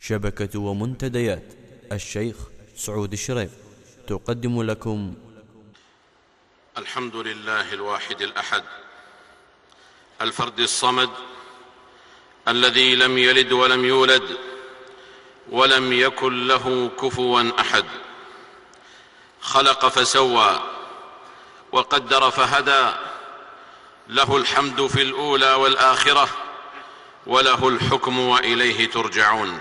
شبكة ومنتديات الشيخ سعود الشريف تقدم لكم الحمد لله الواحد الأحد الفرد الصمد الذي لم يلد ولم يولد ولم يكن له كفوا أحد. خلق فسوى وقدر فهدى، له الحمد في الأولى والآخرة، وله الحكم وإليه ترجعون.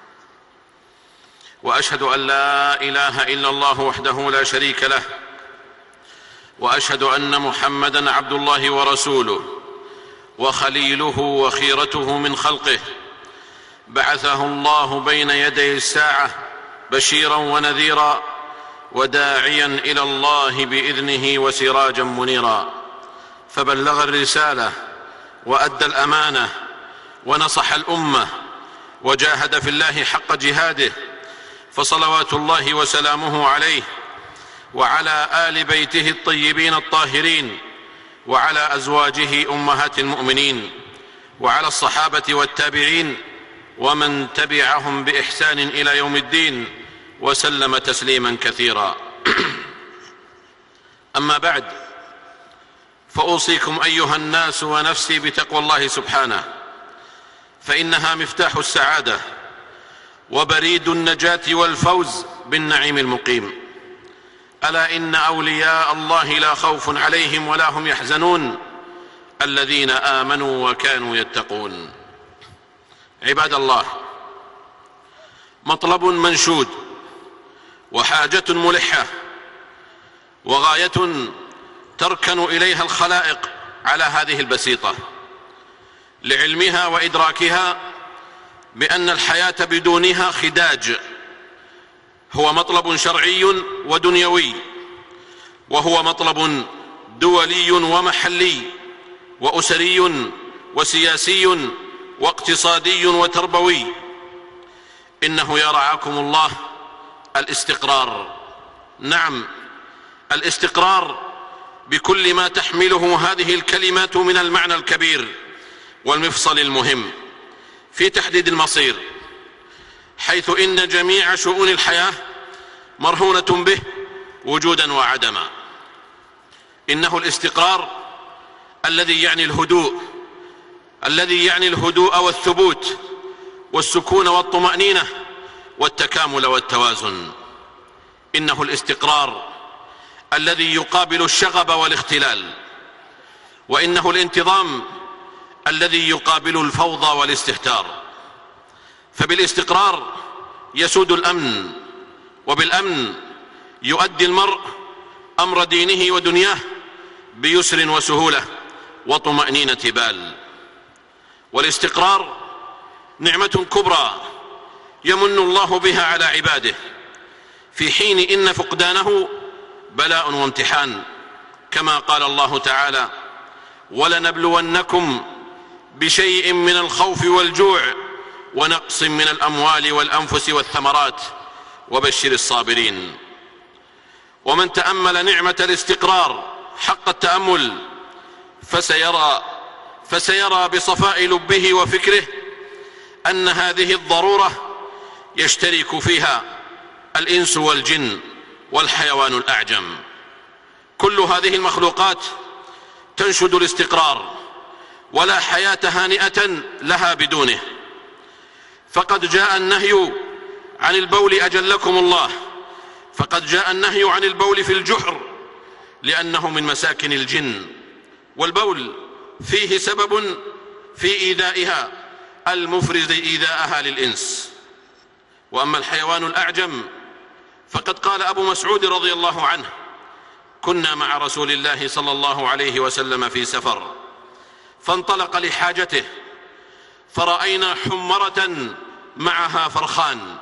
وأشهد أن لا إله إلا الله وحده لا شريك له، وأشهد أن محمدًا عبد الله ورسوله وخليله وخيرته من خلقه، بعثه الله بين يدي الساعة بشيرا ونذيرا وداعيا إلى الله بإذنه وسراجا منيرا، فبلغ الرسالة وأدى الأمانة ونصح الأمة وجاهد في الله حق جهاده، فصلوات الله وسلامه عليه وعلى آل بيته الطيبين الطاهرين، وعلى أزواجه أمهات المؤمنين، وعلى الصحابة والتابعين ومن تبعهم بإحسان إلى يوم الدين، وسلم تسليما كثيرا. أما بعد، فأوصيكم أيها الناس ونفسي بتقوى الله سبحانه، فإنها مفتاح السعادة وبريد النجاة والفوز بالنعيم المقيم. ألا إن أولياء الله لا خوف عليهم ولا هم يحزنون، الذين آمنوا وكانوا يتقون. عباد الله، مطلب منشود وحاجة ملحة وغاية تركن إليها الخلائق على هذه البسيطة، لعلمها وإدراكها بأن الحياة بدونها خداج. هو مطلب شرعي ودنيوي، وهو مطلب دولي ومحلي وأسري وسياسي واقتصادي وتربوي. إنه يا رعاكم الله الاستقرار. نعم، الاستقرار بكل ما تحمله هذه الكلمات من المعنى الكبير والمفصل المهم في تحديد المصير، حيث إن جميع شؤون الحياة مرهونة به وجودا وعدما. إنه الاستقرار الذي يعني الهدوء والثبوت والسكون والطمأنينة والتكامل والتوازن. إنه الاستقرار الذي يقابل الشغب والاختلال، وإنه الانتظام الذي يقابل الفوضى والاستهتار. فبالاستقرار يسود الأمن، وبالأمن يؤدي المرء أمر دينه ودنياه بيسر وسهولة وطمأنينة بال. والاستقرار نعمة كبرى يمن الله بها على عباده، في حين إن فقدانه بلاء وامتحان، كما قال الله تعالى: ولنبلونكم بشيء من الخوف والجوع ونقص من الأموال والأنفس والثمرات وبشر الصابرين. ومن تأمل نعمة الاستقرار حق التأمل فسيرى بصفاء لبه وفكره أن هذه الضرورة يشترك فيها الإنس والجن والحيوان الأعجم. كل هذه المخلوقات تنشد الاستقرار، ولا حياة هانئة لها بدونه. فقد جاء النهي عن البول أجلكم الله، فقد جاء النهي عن البول في الجحر، لأنه من مساكن الجن، والبول فيه سبب في إيذائها المفرز إيذاءها للإنس. وأما الحيوان الأعجم فقد قال أبو مسعود رضي الله عنه: كنا مع رسول الله صلى الله عليه وسلم في سفر، فانطلق لحاجته، فرأينا حمرة معها فرخان،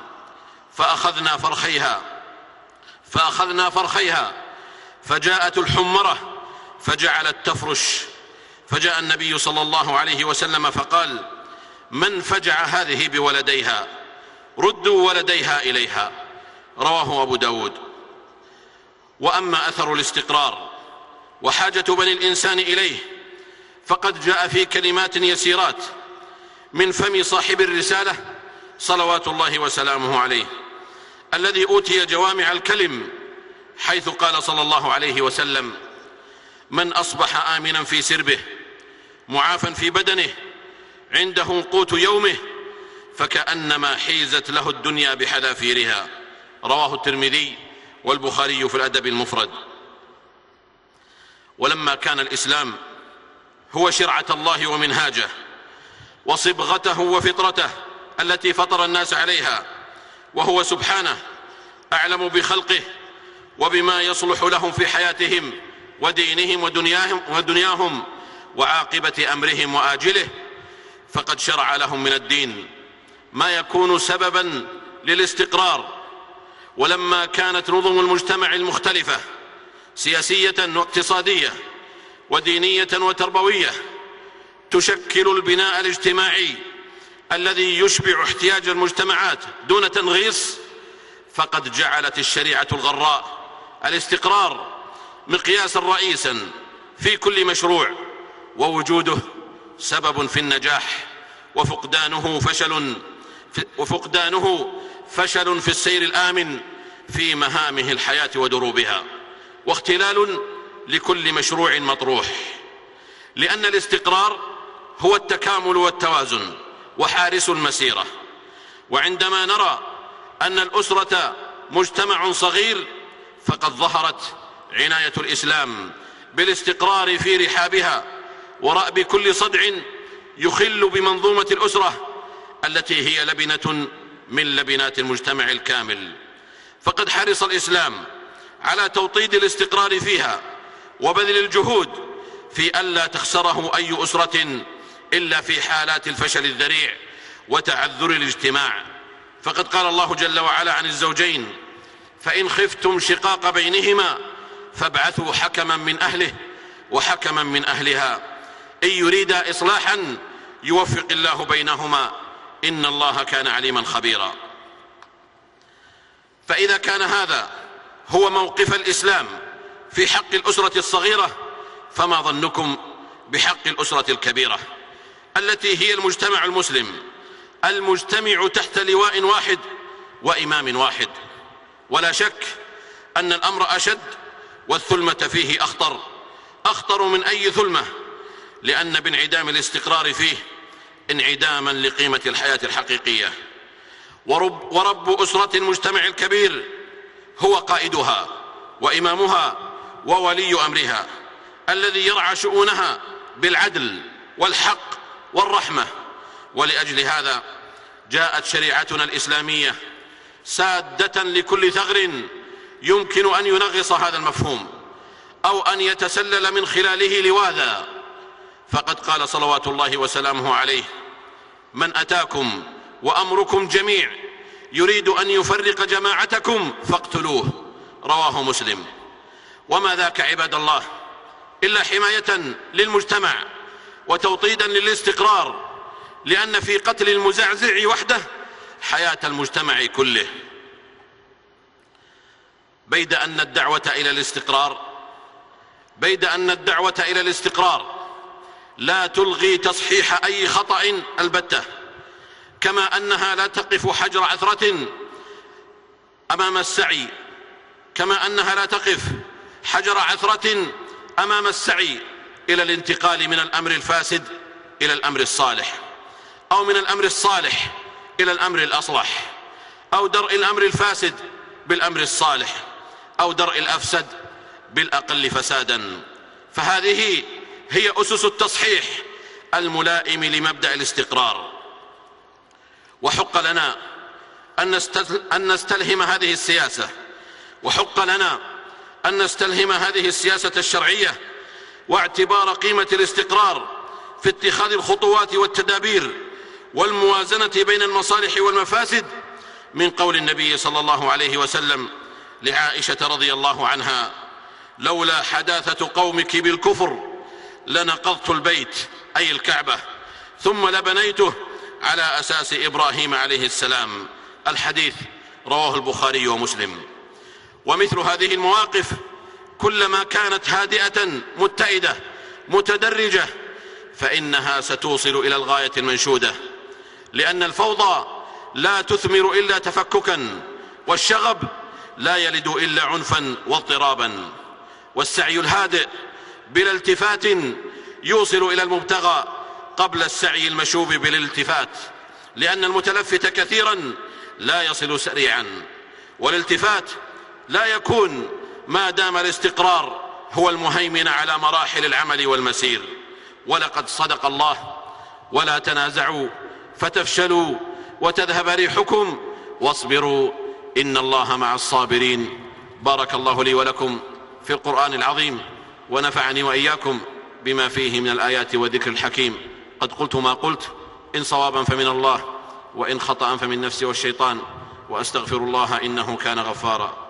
فأخذنا فرخيها، فجاءت الحمرة فجعلت تفرش، فجاء النبي صلى الله عليه وسلم فقال: من فجع هذه بولديها؟ ردوا ولديها إليها. رواه أبو داود. وأما أثر الاستقرار وحاجة بني الإنسان إليه فقد جاء في كلمات يسيرات من فم صاحب الرسالة صلوات الله وسلامه عليه، الذي أوتي جوامع الكلم، حيث قال صلى الله عليه وسلم: من أصبح آمنا في سربه معافا في بدنه عنده قوت يومه فكأنما حيزت له الدنيا بحذافيرها. رواه الترمذي والبخاري في الأدب المفرد. ولما كان الإسلام هو شرعة الله ومنهاجه وصبغته وفطرته التي فطر الناس عليها، وهو سبحانه أعلم بخلقه وبما يصلح لهم في حياتهم ودينهم ودنياهم وعاقبة أمرهم وآجله، فقد شرع لهم من الدين ما يكون سببا للاستقرار. ولما كانت نظم المجتمع المختلفة سياسية واقتصادية ودينية وتربوية تشكل البناء الاجتماعي الذي يشبع احتياج المجتمعات دون تنغيص، فقد جعلت الشريعة الغراء الاستقرار مقياسا رئيسا في كل مشروع، ووجوده سبب في النجاح، وفقدانه فشل في السير الآمن في مهامه الحياة ودروبها، واختلال لكل مشروع مطروح. لأن الاستقرار هو التكامل والتوازن وحارس المسيرة. وعندما نرى أن الأسرة مجتمع صغير فقد ظهرت عناية الإسلام بالاستقرار في رحابها ورأب كل صدع يخل بمنظومة الأسرة التي هي لبنة من لبنات المجتمع الكامل. فقد حرص الإسلام على توطيد الاستقرار فيها وبذل الجهود في ألا تخسره أي أسرة إلا في حالات الفشل الذريع وتعذر الاجتماع. فقد قال الله جل وعلا عن الزوجين: فإن خفتم شقاق بينهما فابعثوا حكما من أهله وحكما من أهلها إن يريدا إصلاحا يوفق الله بينهما إن الله كان عليما خبيرا. فإذا كان هذا هو موقف الإسلام في حق الأسرة الصغيرة، فما ظنكم بحق الأسرة الكبيرة التي هي المجتمع المسلم المجتمع تحت لواء واحد وإمام واحد؟ ولا شك أن الأمر أشد والثلمة فيه أخطر من أي ثلمة، لأن بانعدام الاستقرار فيه انعداما لقيمة الحياة الحقيقية. ورب أسرة المجتمع الكبير هو قائدها وإمامها وولي أمرها الذي يرعى شؤونها بالعدل والحق والرحمة. ولأجل هذا جاءت شريعتنا الإسلامية سادة لكل ثغر يمكن أن ينغص هذا المفهوم أو أن يتسلل من خلاله لواذا. فقد قال صلوات الله وسلامه عليه: من أتاكم وأمركم جميع يريد أن يفرق جماعتكم فاقتلوه. رواه مسلم. وما ذاك عباد الله إلا حماية للمجتمع وتوطيدا للاستقرار، لأن في قتل المزعزع وحده حياة المجتمع كله. بيد أن الدعوة إلى الاستقرار لا تلغي تصحيح أي خطأ البتة، كما أنها لا تقف حجر عثرة أمام السعي إلى الانتقال من الأمر الفاسد إلى الأمر الصالح، أو من الأمر الصالح إلى الأمر الأصلح، أو درء الأمر الفاسد بالأمر الصالح، أو درء الأفسد بالأقل فسادا. فهذه هي أسس التصحيح الملائم لمبدأ الاستقرار. وحق لنا أن نستلهم هذه السياسة الشرعية واعتبار قيمة الاستقرار في اتخاذ الخطوات والتدابير والموازنة بين المصالح والمفاسد، من قول النبي صلى الله عليه وسلم لعائشة رضي الله عنها: لولا حداثة قومك بالكفر لنقضت البيت، أي الكعبة، ثم لبنيته على أساس إبراهيم عليه السلام. الحديث رواه البخاري ومسلم. ومثل هذه المواقف كلما كانت هادئة متئدة متدرجة فإنها ستوصل إلى الغاية المنشودة، لأن الفوضى لا تثمر إلا تفككا، والشغب لا يلد إلا عنفا واضطرابا. والسعي الهادئ بلا التفات يوصل إلى المبتغى قبل السعي المشوب بالالتفات، لأن المتلفت كثيرا لا يصل سريعا، والالتفات لا يكون ما دام الاستقرار هو المهيمن على مراحل العمل والمسير. ولقد صدق الله: ولا تنازعوا فتفشلوا وتذهب ريحكم واصبروا إن الله مع الصابرين. بارك الله لي ولكم في القرآن العظيم، ونفعني وإياكم بما فيه من الآيات والذكر الحكيم. قد قلت ما قلت، إن صوابا فمن الله، وإن خطأ فمن نفسي والشيطان، وأستغفر الله إنه كان غفارا.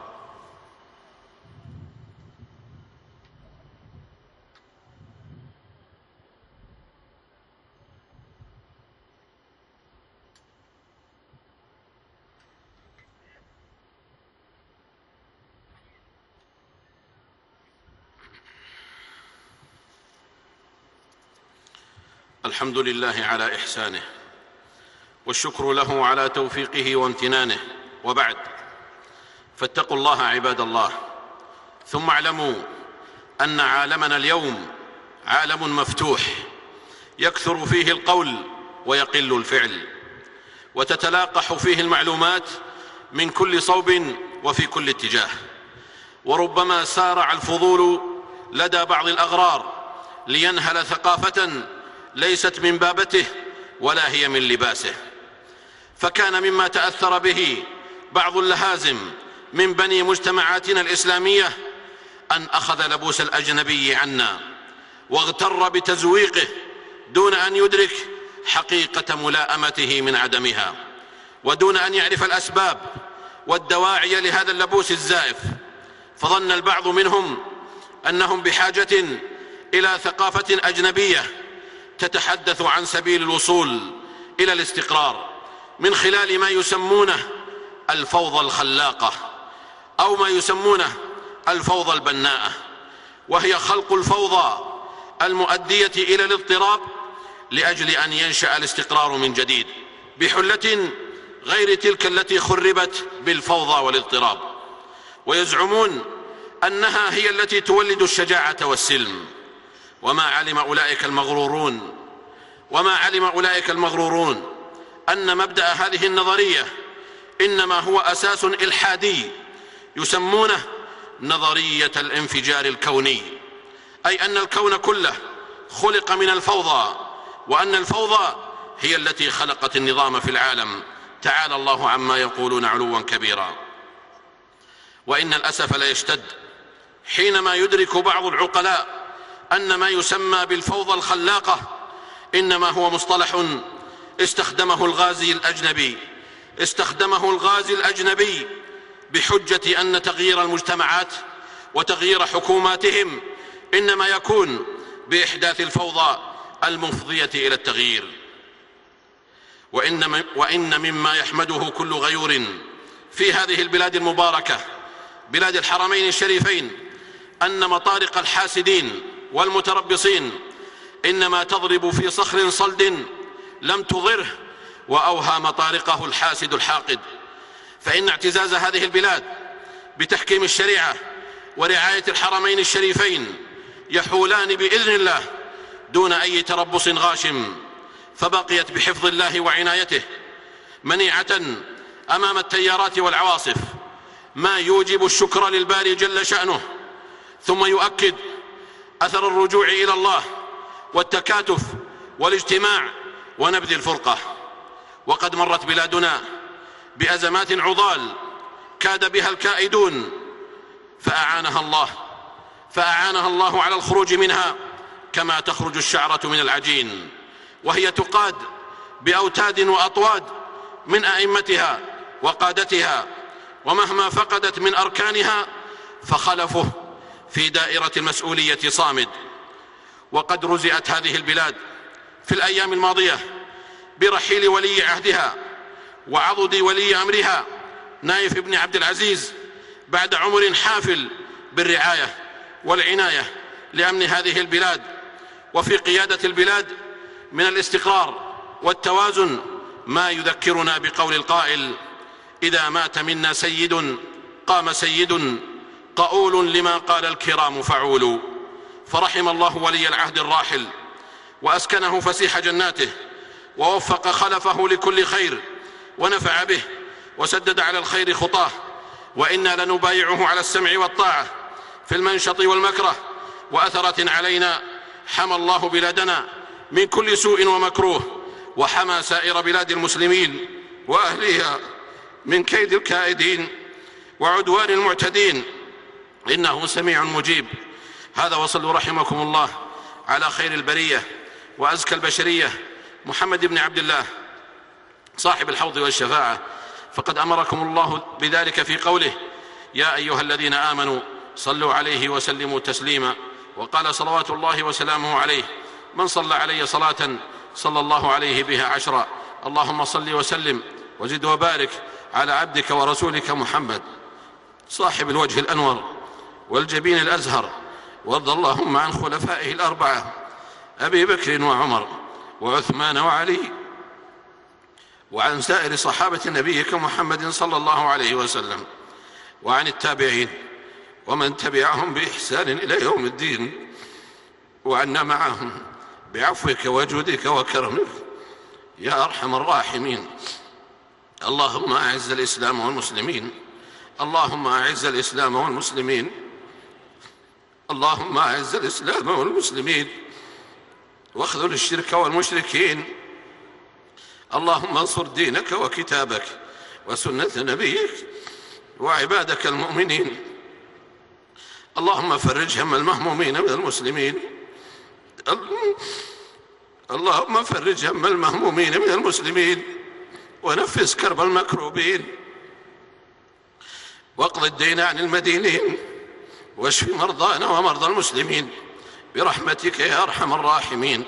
الحمد لله على إحسانه، والشكر له على توفيقه وامتنانه، وبعد، فاتقوا الله عباد الله. ثم اعلموا أن عالمنا اليوم عالم مفتوح يكثر فيه القول ويقل الفعل، وتتلاقح فيه المعلومات من كل صوب وفي كل اتجاه، وربما سارع الفضول لدى بعض الأغرار لينهل ثقافة ليست من بابته ولا هي من لباسه. فكان مما تأثر به بعض اللهازم من بني مجتمعاتنا الإسلامية أن أخذ لبوس الأجنبي عنا واغتر بتزويقه دون أن يدرك حقيقة ملائمته من عدمها، ودون أن يعرف الأسباب والدواعي لهذا اللبوس الزائف. فظن البعض منهم أنهم بحاجة إلى ثقافة أجنبية تتحدث عن سبيل الوصول إلى الاستقرار من خلال ما يسمونه الفوضى الخلاقة، أو ما يسمونه الفوضى البناءة، وهي خلق الفوضى المؤدية إلى الاضطراب لأجل أن ينشأ الاستقرار من جديد بحلة غير تلك التي خربت بالفوضى والاضطراب. ويزعمون أنها هي التي تولد الشجاعة والسلم. وما علم أولئك المغرورون أن مبدأ هذه النظرية إنما هو أساس إلحادي يسمونه نظرية الانفجار الكوني، أي أن الكون كله خلق من الفوضى، وأن الفوضى هي التي خلقت النظام في العالم. تعالى الله عما يقولون علوا كبيرا. وإن الأسف ليشتد حينما يدرك بعض العقلاء أن ما يسمى بالفوضى الخلاقة إنما هو مصطلح استخدمه الغازي الأجنبي بحجة أن تغيير المجتمعات وتغيير حكوماتهم إنما يكون بإحداث الفوضى المفضية إلى التغيير. وإن مما يحمده كل غيور في هذه البلاد المباركة، بلاد الحرمين الشريفين، أن مطارق الحاسدين والمتربصين إنما تضرب في صخر صلد لم تضره، وأوهى مطارقه الحاسد الحاقد. فإن اعتزاز هذه البلاد بتحكيم الشريعة ورعاية الحرمين الشريفين يحولان بإذن الله دون أي تربص غاشم، فبقيت بحفظ الله وعنايته منيعة أمام التيارات والعواصف، ما يوجب الشكر للباري جل شأنه. ثم يؤكد أثر الرجوع إلى الله والتكاتف والاجتماع ونبذ الفرقة. وقد مرت بلادنا بأزمات عضال كاد بها الكائدون، فأعانها الله على الخروج منها كما تخرج الشعرة من العجين، وهي تقاد بأوتاد وأطواد من أئمتها وقادتها، ومهما فقدت من أركانها فخلفه في دائرة المسؤولية صامد. وقد رزئت هذه البلاد في الأيام الماضية برحيل ولي عهدها وعضد ولي أمرها نايف بن عبد العزيز بعد عمر حافل بالرعاية والعناية لأمن هذه البلاد، وفي قيادة البلاد من الاستقرار والتوازن ما يذكرنا بقول القائل: إذا مات منا سيد قام سيد قؤول لما قال الكرام فعول. فرحم الله ولي العهد الراحل وأسكنه فسيح جناته، ووفق خلفه لكل خير، ونفع به وسدد على الخير خطاه. وإنا لنبايعه على السمع والطاعة في المنشط والمكره، وأثرة علينا حمى الله بلادنا من كل سوء ومكروه، وحمى سائر بلاد المسلمين وأهلها من كيد الكائدين وعدوان المعتدين، إنه سميع مجيب. هذا، وصلوا رحمكم الله على خير البرية وأزكى البشرية محمد بن عبد الله صاحب الحوض والشفاعة، فقد أمركم الله بذلك في قوله: يا أيها الذين آمنوا صلوا عليه وسلموا تسليما. وقال صلوات الله وسلامه عليه: من صلى علي صلاة صلى الله عليه بها 10. اللهم صل وسلم وزد وبارك على عبدك ورسولك محمد صاحب الوجه الأنور والجبين الأزهر، وارض اللهم عن خلفائه الأربعة أبي بكر وعمر وعثمان وعلي، وعن سائر صحابة نبيك محمد صلى الله عليه وسلم، وعن التابعين ومن تبعهم بإحسان إلى يوم الدين، وعنا معهم بعفوك وجودك وكرمك يا أرحم الراحمين. اللهم أعز الإسلام والمسلمين، اللهم أعز الإسلام والمسلمين، اللهم أعز الإسلام والمسلمين، واخذل الشرك والمشركين. اللهم انصر دينك وكتابك وسنة نبيك وعبادك المؤمنين. اللهم فرج هم المهمومين من المسلمين، اللهم فرج هم المهمومين من المسلمين، ونفس كرب المكروبين، واقض الدين عن المدينين، واشف مرضانا ومرضى المسلمين برحمتك يا أرحم الراحمين.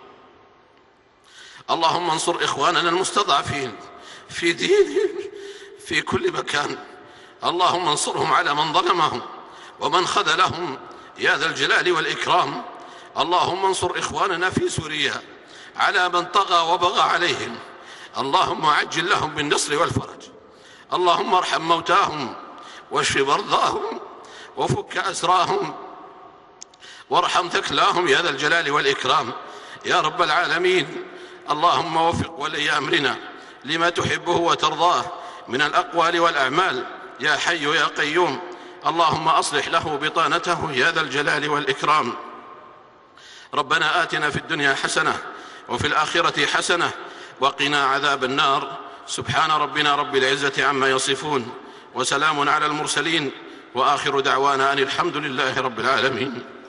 اللهم انصر إخواننا المستضعفين في دينهم في كل مكان، اللهم انصرهم على من ظلمهم ومن خذلهم يا ذا الجلال والإكرام. اللهم انصر إخواننا في سوريا على من طغى وبغى عليهم، اللهم عجل لهم بالنصر والفرج. اللهم ارحم موتاهم واشف مرضاهم وفك أسراهم وارحم ثكلاهم يا ذا الجلال والإكرام يا رب العالمين. اللهم وفق ولي أمرنا لما تحبه وترضاه من الأقوال والأعمال يا حي يا قيوم. اللهم أصلح له بطانته يا ذا الجلال والإكرام. ربنا آتنا في الدنيا حسنة وفي الآخرة حسنة وقنا عذاب النار. سبحان ربنا رب العزة عما يصفون، وسلام على المرسلين، وآخر دعوانا أن الحمد لله رب العالمين.